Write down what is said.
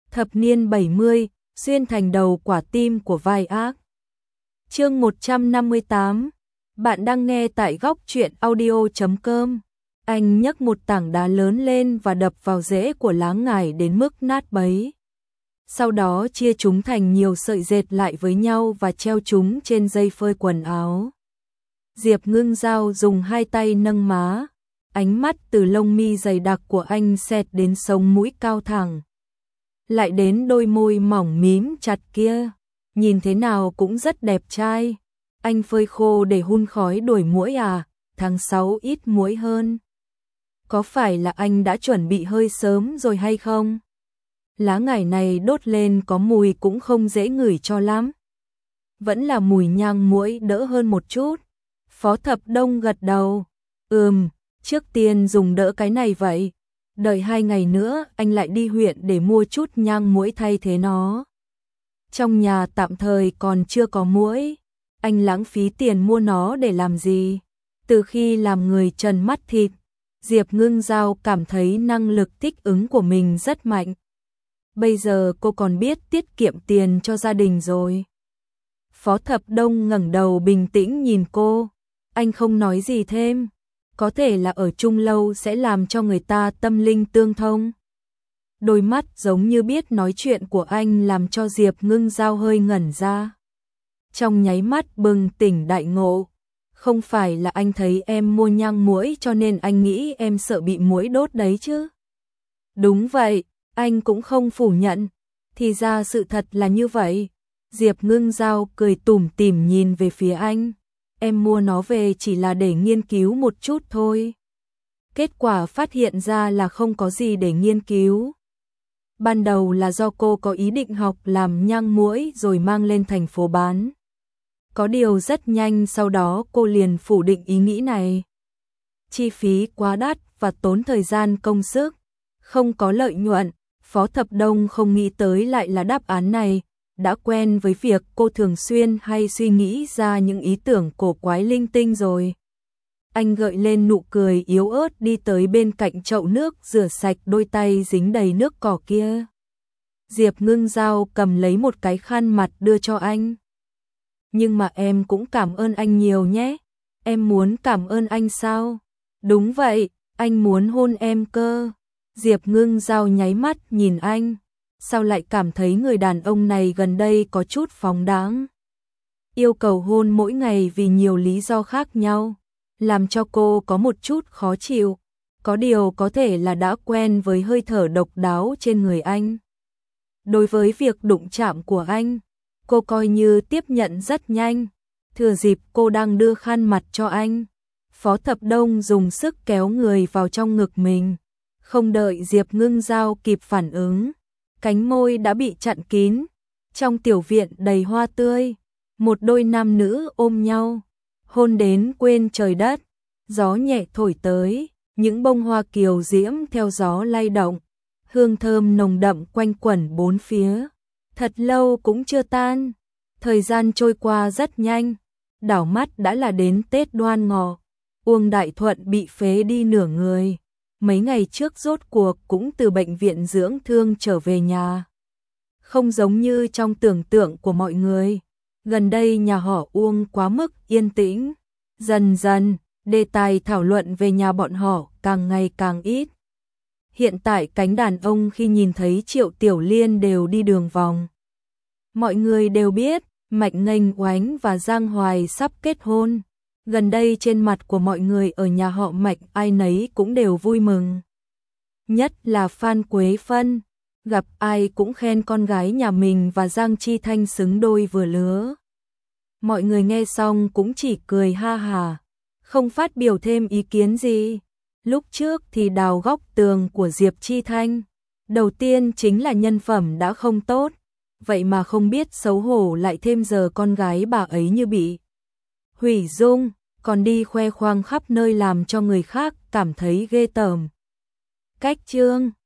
Thập niên 70, xuyên thành đầu quả tim của vai ác. Chương 158. Bạn đang nghe tại góc truyện audio.com. Anh nhấc một tảng đá lớn lên và đập vào rễ của lá ngải đến mức nát bấy. Sau đó chia chúng thành nhiều sợi dệt lại với nhau và treo chúng trên dây phơi quần áo. Diệp Ngưng Giao dùng hai tay nâng má, ánh mắt từ lông mi dày đặc của anh xẹt đến sống mũi cao thẳng. Lại đến đôi môi mỏng mím chặt kia, nhìn thế nào cũng rất đẹp trai. Anh phơi khô để hun khói đuổi muỗi à? Tháng 6 ít muỗi hơn. Có phải là anh đã chuẩn bị hơi sớm rồi hay không? Lá ngải này đốt lên có mùi cũng không dễ ngửi cho lắm. Vẫn là mùi nhang muỗi đỡ hơn một chút. Phó Thập Đông gật đầu. Trước tiên dùng đỡ cái này vậy. Đợi 2 ngày nữa anh lại đi huyện để mua chút nhang muỗi thay thế nó. Trong nhà tạm thời còn chưa có muỗi. Anh lãng phí tiền mua nó để làm gì? Từ khi làm người trần mắt thịt, Diệp Ngưng Giao cảm thấy năng lực thích ứng của mình rất mạnh. Bây giờ cô còn biết tiết kiệm tiền cho gia đình rồi. Phó Thập Đông ngẩng đầu bình tĩnh nhìn cô. Anh không nói gì thêm. Có thể là ở chung lâu sẽ làm cho người ta tâm linh tương thông. Đôi mắt giống như biết nói chuyện của anh làm cho Diệp Ngưng Giao hơi ngẩn ra. Trong nháy mắt bừng tỉnh đại ngộ. Không phải là anh thấy em mua nhang muỗi cho nên anh nghĩ em sợ bị muỗi đốt đấy chứ? Đúng vậy, anh cũng không phủ nhận. Thì ra sự thật là như vậy. Diệp Ngưng Giao cười tủm tỉm nhìn về phía anh. Em mua nó về chỉ là để nghiên cứu một chút thôi. Kết quả phát hiện ra là không có gì để nghiên cứu. Ban đầu là do cô có ý định học làm nhang muỗi rồi mang lên thành phố bán. Có điều rất nhanh sau đó cô liền phủ định ý nghĩ này. Chi phí quá đắt và tốn thời gian công sức, không có lợi nhuận. Phó Thập Đông không nghĩ tới lại là đáp án này. Đã quen với việc cô thường xuyên hay suy nghĩ ra những ý tưởng cổ quái linh tinh rồi. Anh gợi lên nụ cười yếu ớt đi tới bên cạnh chậu nước rửa sạch đôi tay dính đầy nước cỏ kia. Diệp Ngưng Giao cầm lấy một cái khăn mặt đưa cho anh. Nhưng mà em cũng cảm ơn anh nhiều nhé. Em muốn cảm ơn anh sao? Đúng vậy, anh muốn hôn em cơ. Diệp Ngưng Giao nháy mắt nhìn anh. Sao lại cảm thấy người đàn ông này gần đây có chút phóng đãng? Yêu cầu hôn mỗi ngày vì nhiều lý do khác nhau, làm cho cô có một chút khó chịu. Có điều có thể là đã quen với hơi thở độc đáo trên người anh. Đối với việc đụng chạm của anh, cô coi như tiếp nhận rất nhanh. Thừa dịp cô đang đưa khăn mặt cho anh, Phó Thập Đông dùng sức kéo người vào trong ngực mình. Không đợi Diệp Ngưng Giao kịp phản ứng, cánh môi đã bị chặn kín. Trong tiểu viện đầy hoa tươi, một đôi nam nữ ôm nhau, hôn đến quên trời đất. Gió nhẹ thổi tới, những bông hoa kiều diễm theo gió lay động, hương thơm nồng đậm quanh quẩn bốn phía. Thật lâu cũng chưa tan. Thời gian trôi qua rất nhanh, đảo mắt đã là đến Tết Đoan Ngọ. Uông Đại Thuận bị phế đi nửa người. Mấy ngày trước rốt cuộc cũng từ bệnh viện dưỡng thương trở về nhà. Không giống như trong tưởng tượng của mọi người, gần đây nhà họ Uông quá mức yên tĩnh. Dần dần, đề tài thảo luận về nhà bọn họ càng ngày càng ít. Hiện tại cánh đàn ông khi nhìn thấy Triệu Tiểu Liên đều đi đường vòng. Mọi người đều biết Mạnh Nghênh Oánh và Giang Hoài sắp kết hôn. Gần đây trên mặt của mọi người ở nhà họ Mạnh ai nấy cũng đều vui mừng. Nhất là Phan Quế Phân, gặp ai cũng khen con gái nhà mình và Giang Chi Thanh xứng đôi vừa lứa. Mọi người nghe xong cũng chỉ cười ha hà, không phát biểu thêm ý kiến gì. Lúc trước thì đào góc tường của Diệp Chi Thanh. Đầu tiên chính là nhân phẩm đã không tốt, vậy mà không biết xấu hổ lại thêm giờ con gái bà ấy như bị hủy dung, còn đi khoe khoang khắp nơi làm cho người khác cảm thấy ghê tởm. Cách chương